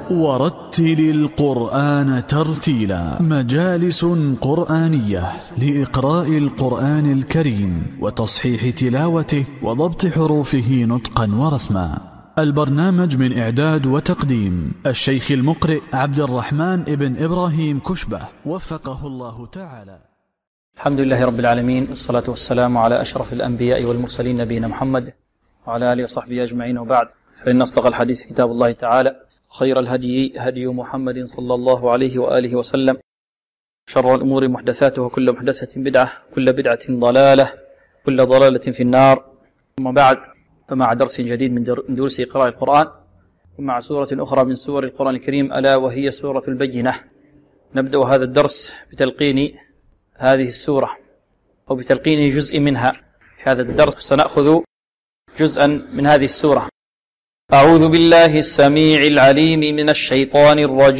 ورتل القرآن ترتيلا. مجالس قرآنية لإقراء القرآن الكريم وتصحيح تلاوته وضبط حروفه نطقا ورسما. البرنامج من إعداد وتقديم الشيخ المقرئ عبد الرحمن ابن إبراهيم كشبة وفقه الله تعالى. الحمد لله رب العالمين، والصلاة والسلام على أشرف الأنبياء والمرسلين نبينا محمد وعلى آله وصحبه أجمعين، وبعد، فإن أصدق الحديث كتاب الله تعالى، خير الهدي هدي محمد صلى الله عليه وآله وسلم، شر الأمور محدثاتها، وكل محدثة بدعة، كل بدعة ضلالة، كل ضلالة في النار. ثم بعد، فمع درس جديد من دروس قراءة القرآن، ومع سورة أخرى من سور القرآن الكريم، ألا وهي سورة البينة. نبدأ هذا الدرس بتلقين هذه السورة أو بتلقين جزء منها. في هذا الدرس سنأخذ جزءا من هذه السورة. أعوذ بالله السميع العليم من الشيطان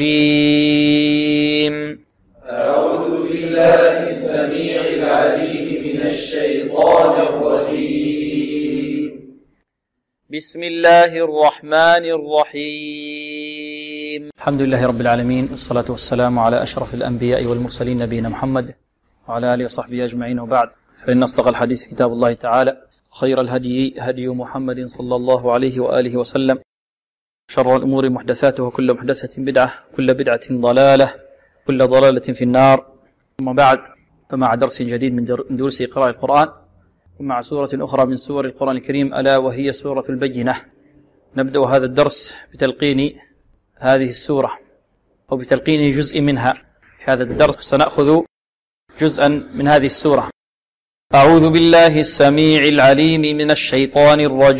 الرجيم. أعوذ بالله السميع العليم من الشيطان الرجيم. بسم الله الرحمن الرحيم. الحمد لله رب العالمين، والصلاة والسلام على أشرف الأنبياء والمرسلين نبينا محمد وعلى آله وصحبه أجمعين، وبعد، فإن أصدق الحديث كتاب الله تعالى، خير الهدي هدي محمد صلى الله عليه وآله وسلم، شر الأمور محدثاتها، وكل محدثة بدعة، كل بدعة ضلالة، كل ضلالة في النار. ثم بعد، فمع درس جديد من دروس قراءة القرآن، ومع سورة أخرى من سور القرآن الكريم، ألا وهي سورة البينة. نبدأ هذا الدرس بتلقين هذه السورة أو بتلقين جزء منها. في هذا الدرس سنأخذ جزءا من هذه السورة. أعوذ بالله السميع العليم من الشيطان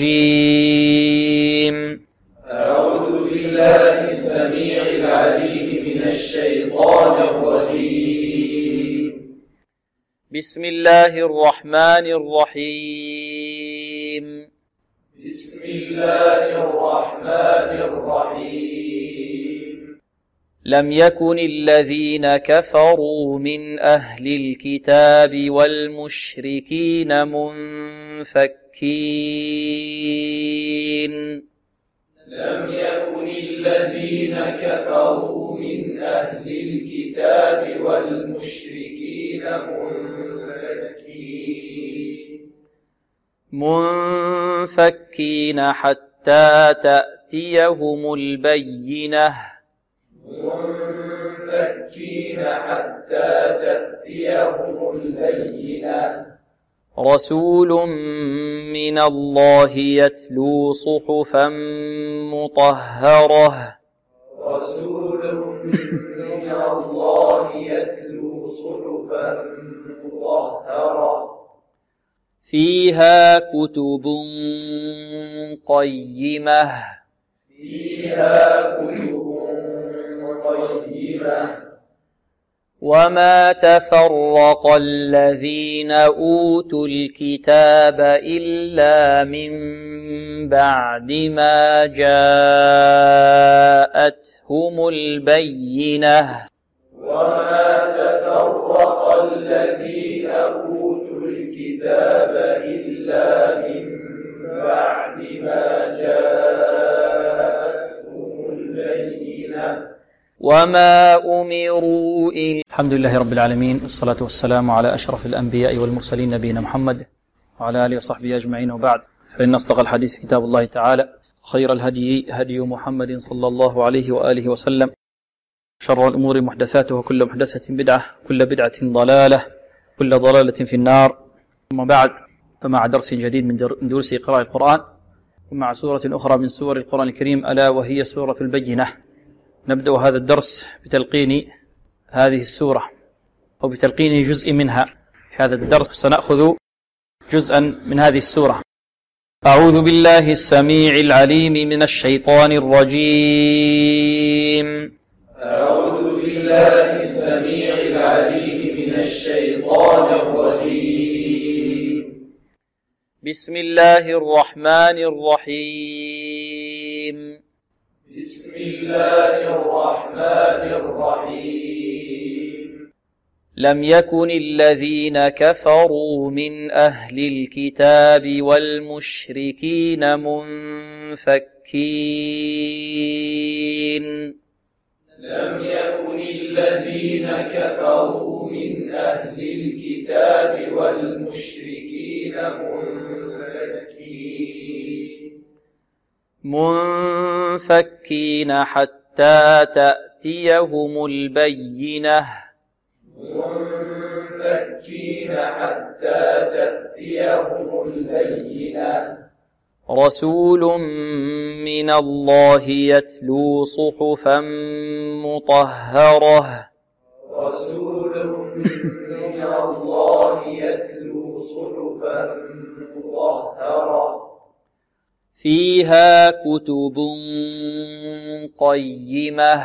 الرجيم. أعوذ بالله السميع العليم من الشيطان الرجيم. بسم الله الرحمن الرحيم. بسم الله الرحمن الرحيم. لم يكن الذين كفروا من أهل الكتاب والمشركين منفكين. لم يكن الذين كفروا من أهل الكتاب والمشركين منفكين حتى تأتيهم البينة. منفكين حتى تأتيهم البينة. رسول من الله يتلو صحفا مطهرة. رسول من الله يتلو صحفا مطهرة. فيها كتب قيمة. فيها كتب قيمة. وما تفرق الذين أوتوا الكتاب إلا من بعد ما جاءتهم البينة. وما تفرق الذين أوتوا الكتاب إلا من بعد ما جاءتهم البينة. وما أمروا إلا. الحمد لله رب العالمين، والصلاة والسلام على أشرف الأنبياء والمرسلين نبينا محمد وعلى آله وصحبه أجمعين، وبعد، فإن أصدق الحديث كتاب الله تعالى، خير الهدي هدي محمد صلى الله عليه وآله وسلم، شر الأمور محدثاتها، وكل محدثة بدعة، كل بدعة ضلالة، كل ضلالة في النار. ثم بعد، فمع درس جديد من دروس قراءة القرآن، ومع سورة أخرى من سور القرآن الكريم، ألا وهي سورة البينة. نبدأ هذا الدرس بتلقين هذه السورة أو بتلقين جزء منها. في هذا الدرس سنأخذ جزءا من هذه السورة. أعوذ بالله السميع العليم من الشيطان الرجيم. أعوذ بالله السميع العليم من الشيطان الرجيم. بسم الله الرحمن الرحيم. بسم الله الرحمن الرحيم. لم يكن الذين كفروا من أهل الكتاب والمشركين منفكين لم يكن الذين كفروا من أهل الكتاب والمشركين منفكين حتى تأتيهم البينة رسول من الله يتلو صحفا مطهرة فيها كتب قيمة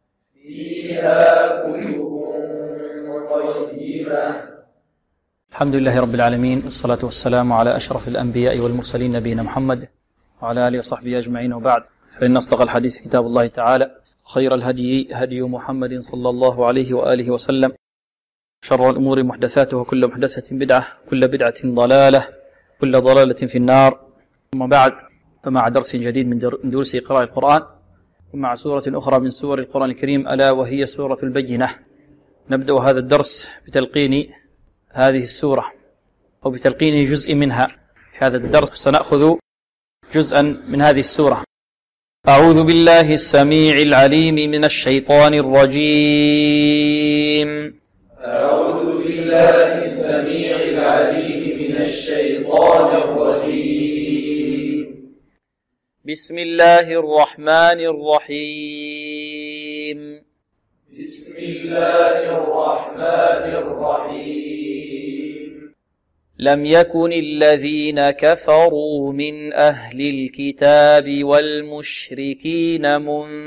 الحمد لله رب العالمين، والصلاة والسلام على أشرف الأنبياء والمرسلين نبينا محمد وعلى آله وصحبه أجمعين، وبعد، فإن أصدق الحديث كتاب الله تعالى، خير الهدي هدي محمد صلى الله عليه وآله وسلم، شر الأمور محدثاتها، وكل محدثة بدعة، كل بدعة ضلالة، كل ضلالة في النار. ثم بعد، فمع درس جديد من دروس قراءة القرآن، ومع سورة أخرى من سور القرآن الكريم، ألا وهي سورة البينة. نبدأ هذا الدرس بتلقين هذه السورة أو بتلقين جزء منها. في هذا الدرس سنأخذ جزءا من هذه السورة. أعوذ بالله السميع العليم من الشيطان الرجيم. أعوذ بالله السميع العليم من الشيطان الرجيم. بسم الله الرحمن الرحيم. بسم الله الرحمن الرحيم. لم يكن الذين كفروا من أهل الكتاب والمشركين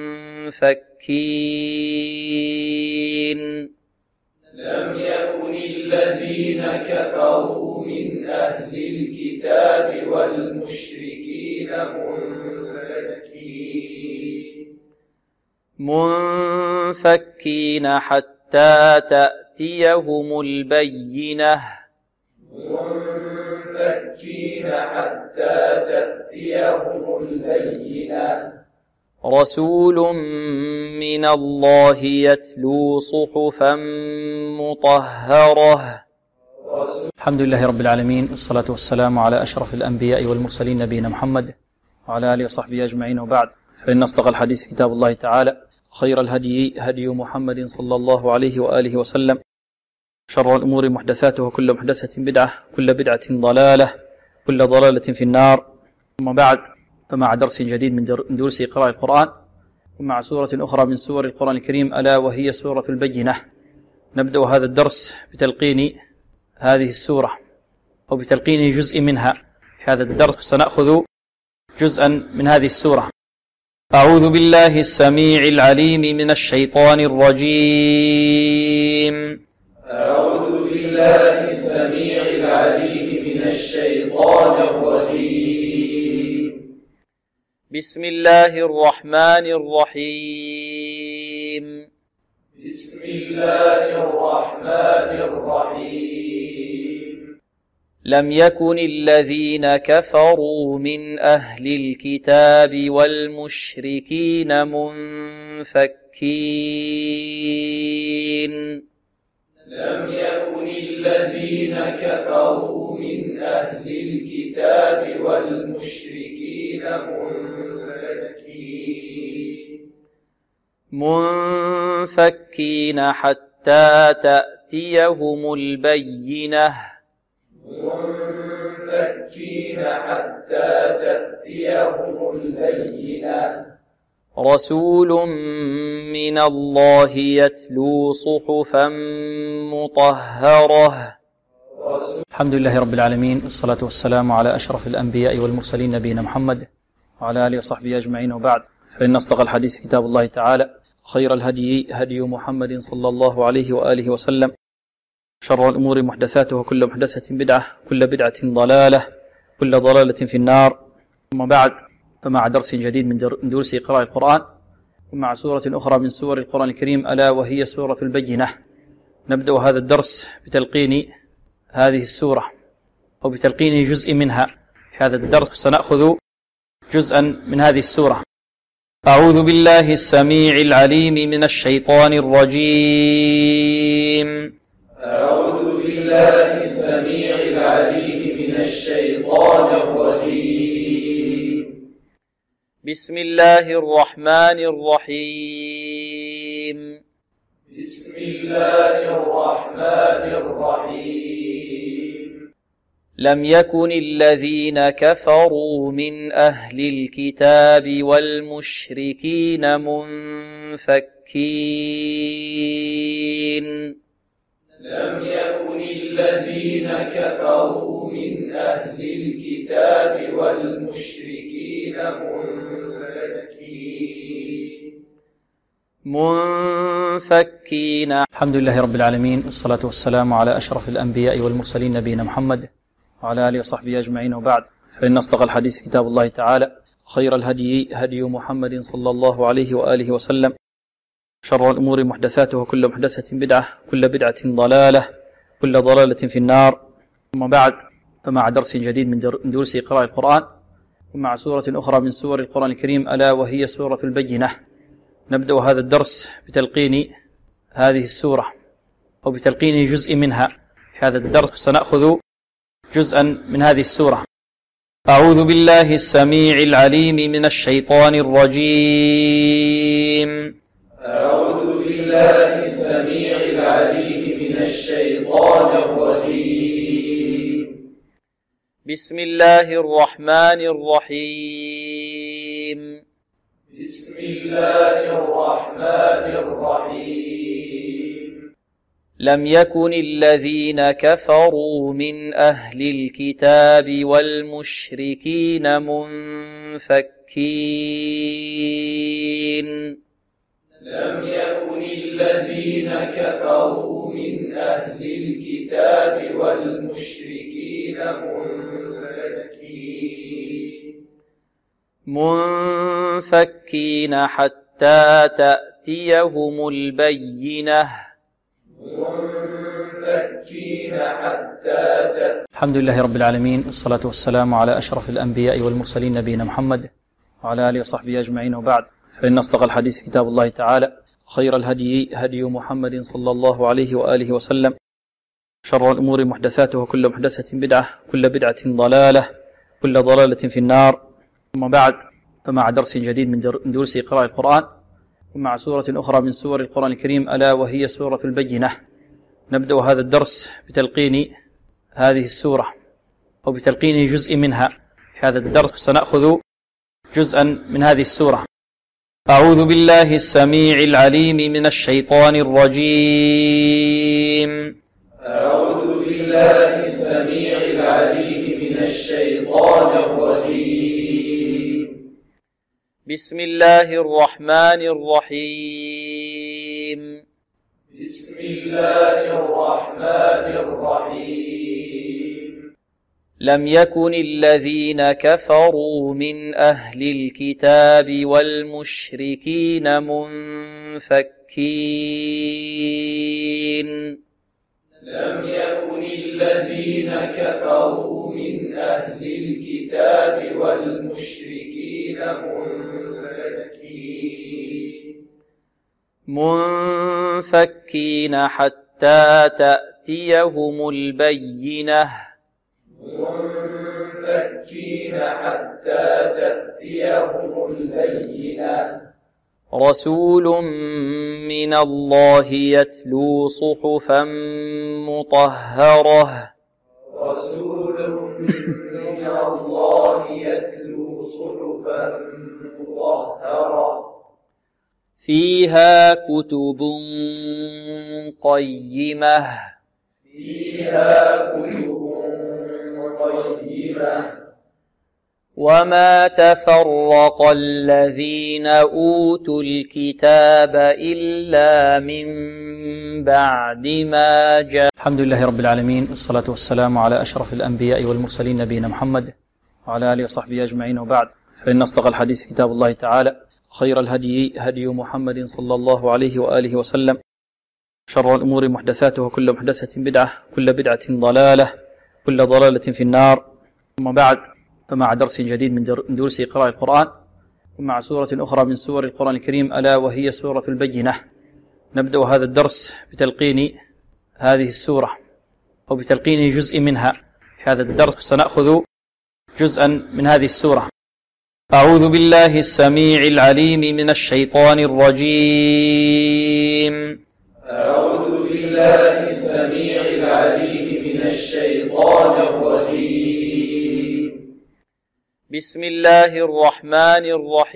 منفكين لم يكن الذين كفروا من أهل الكتاب والمشركين منفكين حتى تأتيهم البينة رسول من الله يتلو صحفا مطهرة. الحمد لله رب العالمين، والصلاة والسلام على أشرف الأنبياء والمرسلين نبينا محمد وعلى آله وصحبه أجمعين، وبعد، فإن أصدق الحديث كتاب الله تعالى، خير الهدي هدي محمد صلى الله عليه وآله وسلم، شر الأمور محدثاتها، وكل محدثة بدعة، كل بدعة ضلالة، كل ضلالة في النار. ثم بعد، فمع درس جديد من دروس قراءة القرآن، ومع سورة أخرى من سور القرآن الكريم، ألا وهي سورة البينة. نبدأ هذا الدرس بتلقين هذه السورة أو بتلقين جزء منها. في هذا الدرس سنأخذ جزءا من هذه السورة. أعوذ بالله السميع العليم من الشيطان الرجيم. أعوذ بالله السميع العليم من الشيطان الرجيم. بسم الله الرحمن الرحيم. بسم الله الرحمن الرحيم. لم يكن الذين كفروا من أهل الكتاب والمشركين منفكين لم يكن الذين كفروا من أهل الكتاب والمشركين منفكين حتى تأتيهم البينة رسول من الله يتلو صحفا مطهرة. الحمد لله رب العالمين، والصلاة والسلام على أشرف الأنبياء والمرسلين نبينا محمد وعلى آله وصحبه أجمعين، وبعد، فإن أصدق الحديث كتاب الله تعالى، خير الهدي هدي محمد صلى الله عليه وآله وسلم، شر الأمور محدثاتها، وكل محدثة بدعة، كل بدعة ضلالة، كل ضلالة في النار. ثم بعد، فمع درس جديد من دروس قراءة القرآن، ومع سورة أخرى من سور القرآن الكريم، ألا وهي سورة البينة. نبدأ هذا الدرس بتلقين هذه السورة أو بتلقين جزء منها. في هذا الدرس سنأخذ جزءا من هذه السورة. أعوذ بالله السميع العليم من الشيطان الرجيم. أعوذ بالله السميع العليم من الشيطان الرجيم. بسم الله الرحمن الرحيم. بسم الله الرحمن الرحيم. لم يكن الذين كفروا من أهل الكتاب والمشركين منفكين. لم يكن الذين كفروا من أهل الكتاب والمشركين منفكين. الحمد لله رب العالمين، والصلاة والسلام على أشرف الأنبياء والمرسلين نبينا محمد وعلى آله وصحبه أجمعين، وبعد، فإن أصدق الحديث كتاب الله تعالى، خير الهدي هدي محمد صلى الله عليه وآله وسلم، شر الأمور محدثاتها، وكل محدثة بدعة، كل بدعة ضلالة، كل ضلالة في النار. ثم بعد، فمع درس جديد من دروس قراءة القرآن، ومع سورة أخرى من سور القرآن الكريم، ألا وهي سورة البينة. نبدأ هذا الدرس بتلقين هذه السورة أو بتلقين جزء منها. في هذا الدرس سنأخذ جزءا من هذه السورة. أعوذ بالله السميع العليم من الشيطان الرجيم. أعوذ بالله السميع العليم من الشيطان الرجيم. بسم الله الرحمن الرحيم. بسم الله الرحمن الرحيم. لم يكن الذين كفروا من أهل الكتاب والمشركين منفكين. لم يكن الذين كفروا من أهل الكتاب والمشركين منفكين حتى تأتيهم البينة. الحمد لله رب العالمين، والصلاة والسلام على أشرف الأنبياء والمرسلين نبينا محمد وعلى آله وصحبه أجمعين، وبعد، فإن أصدق الحديث كتاب الله تعالى، خير الهدي هدي محمد صلى الله عليه وآله وسلم، شر الأمور محدثاتها، وكل محدثة بدعة، كل بدعة ضلالة، كل ضلالة في النار. ثم بعد، فمع درس جديد من دروس قراءة القرآن، ومع سورة أخرى من سور القرآن الكريم، ألا وهي سورة البينة. نبدأ هذا الدرس بتلقين هذه السورة أو بتلقين جزء منها. في هذا الدرس سنأخذ جزءا من هذه السورة. أعوذ بالله السميع العليم من الشيطان الرجيم. أعوذ بالله السميع العليم من الشيطان الرجيم. بسم الله الرحمن الرحيم. بسم الله الرحمن الرحيم. لم يكن الذين كفروا من أهل الكتاب والمشركين منفكين. لم يكن الذين كفروا من أهل الكتاب والمشركين منفكين حتى تأتيهم البينة. منفكين حتى تأتيهم البينة. رسول من الله يتلو صحفا مطهرة. رسول من الله يتلو صحفا مطهرة. فيها كتب قيمة. فيها كتب قيمة. وما تفرق الذين أوتوا الكتاب إلا من بعد ما جاء. الحمد لله رب العالمين، والصلاة والسلام على أشرف الأنبياء والمرسلين نبينا محمد وعلى آله وصحبه أجمعين، وبعد، فإن أصدق الحديث كتاب الله تعالى، خير الهدي هدي محمد صلى الله عليه وآله وسلم، شر الأمور محدثاتها وكل محدثة بدعة كل بدعة ضلالة كل ضلالة في النار. ثم بعد، فمع درس جديد من دروس قراءة القرآن ومع سورة أخرى من سور القرآن الكريم ألا وهي سورة البينة. نبدأ هذا الدرس بتلقين هذه السورة أو بتلقين جزء منها. في هذا الدرس سنأخذ جزءا من هذه السورة. أعوذ بالله السميع العليم من الشيطان الرجيم. أعوذ بالله السميع العليم من الشيطان الرجيم. بسم الله الرحمن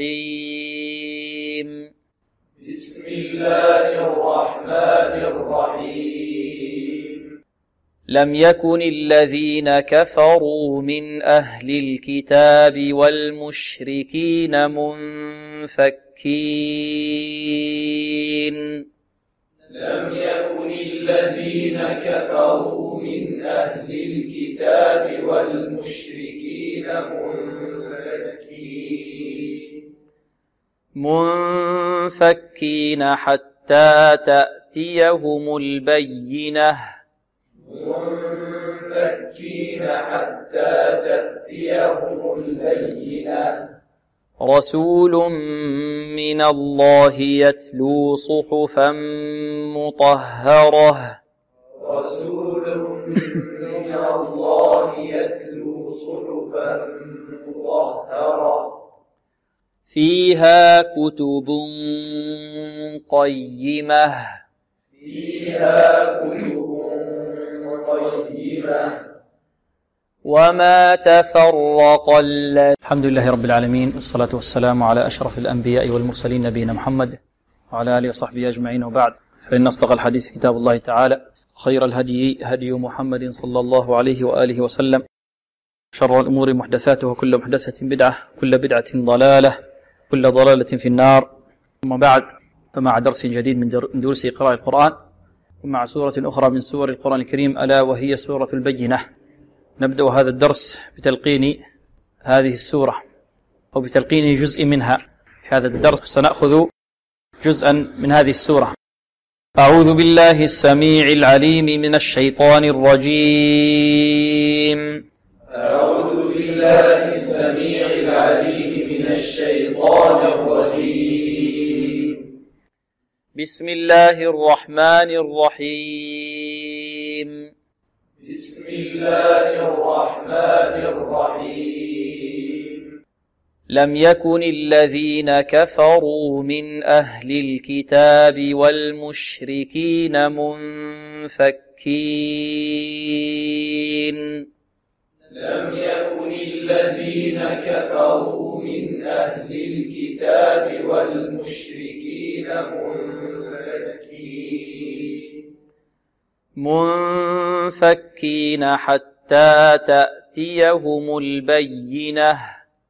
الرحيم. بسم الله الرحمن الرحيم. لم يكن الذين كفروا من أهل الكتاب والمشركين منفكين. لم يكن الذين كفروا من أهل الكتاب والمشركين منفكين حتى تأتيهم البينة. منفكين حتى تأتيهم البينة. رسول من الله يتلو صحفا مطهرة. رسول من الله يتلو صحفا مطهرة. فيها كتب قيمة. فيها كتب قيمة. وما تفرق الحمد لله رب العالمين، والصلاة والسلام على أشرف الأنبياء والمرسلين نبينا محمد وعلى آله وصحبه أجمعين، وبعد، فإن أصدق الحديث كتاب الله تعالى، خير الهدي هدي محمد صلى الله عليه وآله وسلم، شر الأمور محدثاتها وكل محدثة بدعة كل بدعة ضلالة كل ضلالة في النار. ثم بعد، فمع درس جديد من دروس قراءة القرآن ومع سورة أخرى من سور القرآن الكريم ألا وهي سورة البينة. نبدأ هذا الدرس بتلقين هذه السورة أو بتلقين جزء منها. في هذا الدرس سنأخذ جزءا من هذه السورة. أعوذ بالله السميع العليم من الشيطان الرجيم. أعوذ بالله السميع العليم من الشيطان الرجيم. بسم الله الرحمن الرحيم. بسم الله الرحمن الرحيم. لم يكن الذين كفروا من أهل الكتاب والمشركين منفكين. لم يكن الذين كفروا من أهل الكتاب والمشركين منفكين حتى تأتيهم البينة.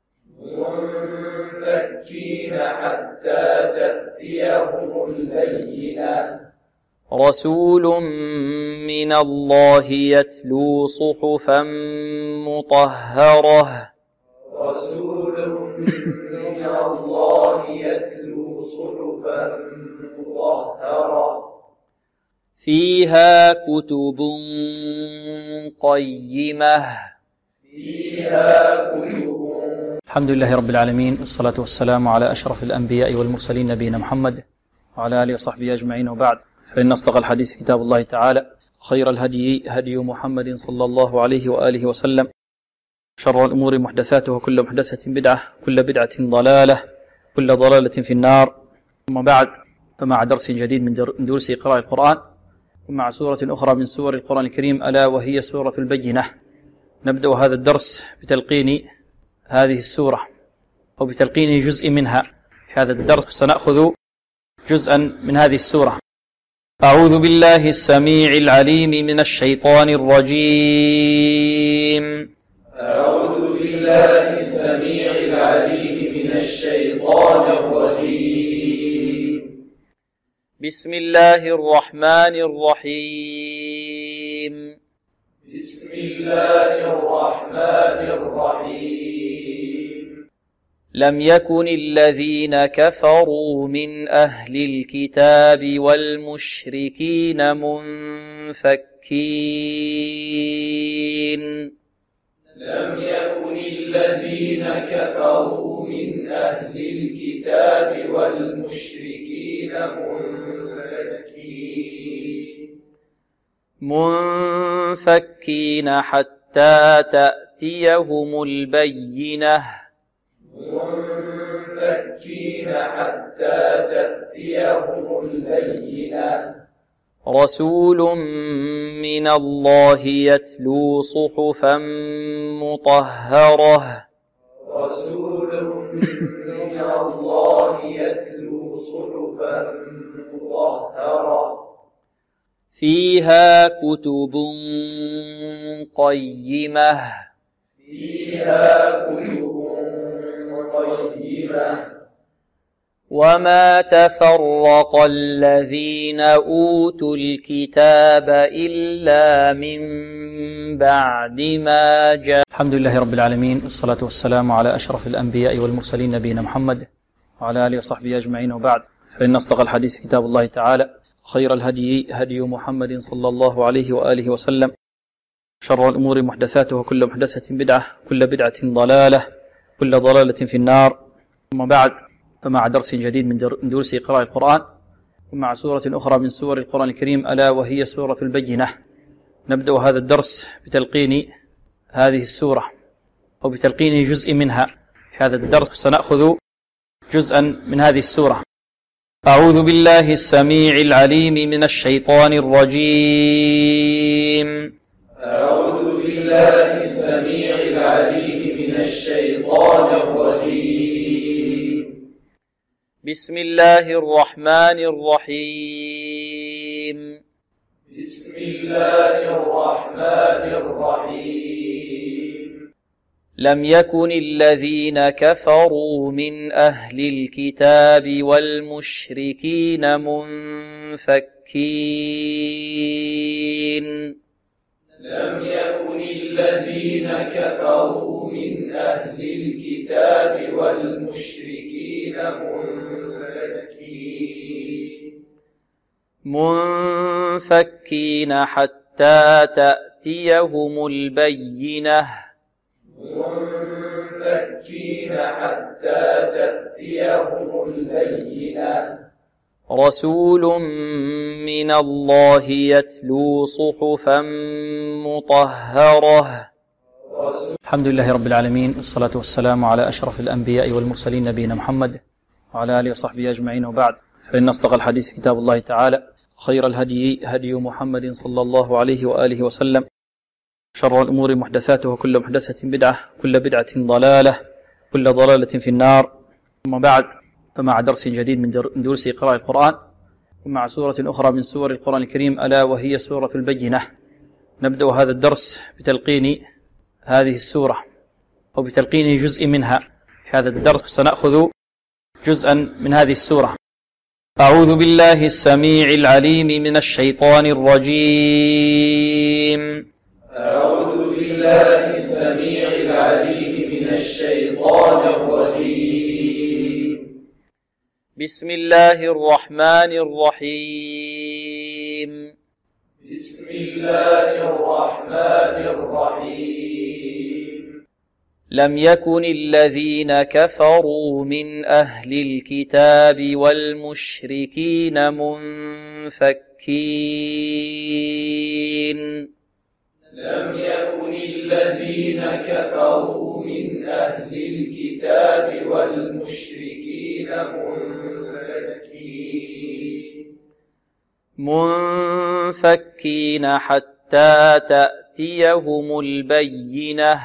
منفكين حتى تأتيهم البينة. رسول من الله يتلو صحفا مطهرة. رسول من الله يتلو صحفا مطهرة. فيها كتب قيمة. فيها كتب. الحمد لله رب العالمين، والصلاة والسلام على أشرف الأنبياء والمرسلين نبينا محمد وعلى آله وصحبه أجمعين، وبعد، فإن أصدق الحديث كتاب الله تعالى، خير الهدي هدي محمد صلى الله عليه وآله وسلم، شر الأمور محدثاتها وكل محدثة بدعة كل بدعة ضلالة كل ضلالة في النار. ثم بعد، فمع درس جديد من دروس قراءة القرآن ومع سورة أخرى من سور القرآن الكريم ألا وهي سورة البينة. نبدأ هذا الدرس بتلقين هذه السورة أو بتلقين جزء منها. في هذا الدرس سنأخذ جزءا من هذه السورة. أعوذ بالله السميع العليم من الشيطان الرجيم. أعوذ بالله السميع العليم من الشيطان الرجيم. بسم الله الرحمن الرحيم. بسم الله الرحمن الرحيم. لم يكن الذين كفروا من أهل الكتاب والمشركين منفكين لم يكن الذين كفروا من أهل الكتاب والمشركين منفكين حتى تأتيهم البينة رسول من الله يتلو صحفا مطهرة فيها كتب قيمة وما تفرق الذين أوتوا الكتاب إلا من بعد ما جاء. الحمد لله رب العالمين، والصلاة والسلام على أشرف الأنبياء والمرسلين نبينا محمد وعلى آله وصحبه أجمعين، وبعد، فإن أصدق الحديث كتاب الله تعالى، خير الهدي هدي محمد صلى الله عليه وآله وسلم، شر الأمور محدثاتها، وكل محدثة بدعة، كل بدعة ضلالة، كل ضلالة في النار. ثم بعد، فمع درس جديد من دروس قراءة القرآن، ومع سورة أخرى من سور القرآن الكريم، ألا وهي سورة البينة. نبدأ هذا الدرس بتلقين هذه السورة أو بتلقين جزء منها. في هذا الدرس سنأخذ جزءا من هذه السورة. أعوذ بالله السميع العليم من الشيطان الرجيم. أعوذ بالله السميع العليم من الشيطان الرجيم. بسم الله الرحمن الرحيم. بسم الله الرحمن الرحيم. لم يكن الذين كفروا من أهل الكتاب والمشركين منفكين. لم يكن الذين كفروا من أهل الكتاب والمشركين منفكين حتى تأتيهم البينة رسول من الله يتلو صحفا مطهرة. الحمد لله رب العالمين، والصلاة والسلام على أشرف الأنبياء والمرسلين نبينا محمد وعلى آله وصحبه أجمعين، وبعد، فإن أصدق الحديث كتاب الله تعالى، خير الهدي هدي محمد صلى الله عليه وآله وسلم، شر الأمور محدثاتها، وكل محدثة بدعة، كل بدعة ضلالة، كل ضلالة في النار. ثم بعد، فمع درس جديد من دروس قراءة القرآن، ومع سورة أخرى من سور القرآن الكريم، ألا وهي سورة البينة. نبدأ هذا الدرس بتلقين هذه السورة أو بتلقين جزء منها. في هذا الدرس سنأخذ جزءا من هذه السورة. أعوذ بالله السميع العليم من الشيطان الرجيم. أعوذ بالله السميع العليم من الشيطان الرجيم. بسم الله الرحمن الرحيم. بسم الله الرحمن الرحيم. لم يكن الذين كفروا من أهل الكتاب والمشركين منفكين. لم يكن الذين كفروا من أهل الكتاب والمشركين منفكين حتى تأتيهم البينة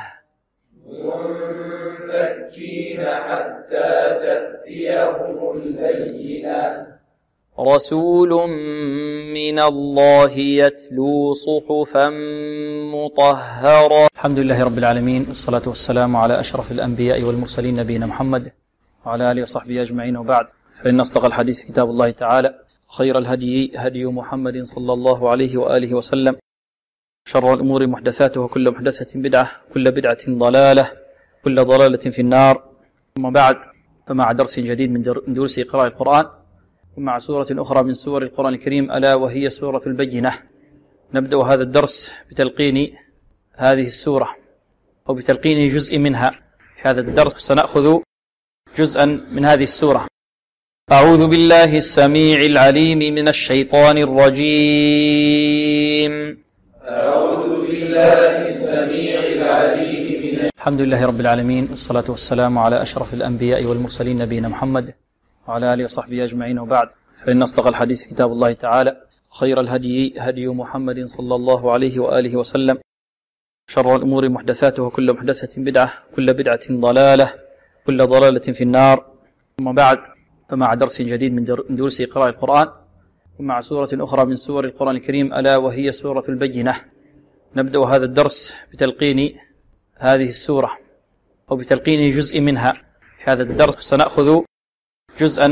رسول من الله يتلو صحفا مطهرة. الحمد لله رب العالمين، والصلاة والسلام على أشرف الأنبياء والمرسلين نبينا محمد وعلى آله وصحبه أجمعين، وبعد، فإن أصدق الحديث كتاب الله تعالى، خير الهدي هدي محمد صلى الله عليه وآله وسلم، شر الأمور محدثاتها، وكل محدثة بدعة، كل بدعة ضلالة، كل ضلالة في النار. ثم بعد، فمع درس جديد من دروس قراءة القرآن، ومع سورة أخرى من سور القرآن الكريم، ألا وهي سورة البينة. نبدأ هذا الدرس بتلقين هذه السورة أو بتلقين جزء منها. في هذا الدرس سنأخذ جزءا من هذه السورة. أعوذ بالله السميع العليم من الشيطان الرجيم. أعوذ بالله السميع العليم من الحمد لله رب العالمين، والصلاة والسلام على أشرف الأنبياء والمرسلين نبينا محمد وعلى آله وصحبه أجمعين، وبعد، فإن أصدق الحديث كتاب الله تعالى، وخير الهدي هدي محمد صلى الله عليه وآله وسلم، شر الأمور محدثاتها، وكل محدثة بدعة، كل بدعة ضلالة، كل ضلالة في النار. ثم بعد، فمع درس جديد من دروس قراءة القرآن، ومع سورة أخرى من سور القرآن الكريم، ألا وهي سورة البينة. نبدأ هذا الدرس بتلقين هذه السورة أو بتلقين جزء منها. في هذا الدرس سنأخذ جزءا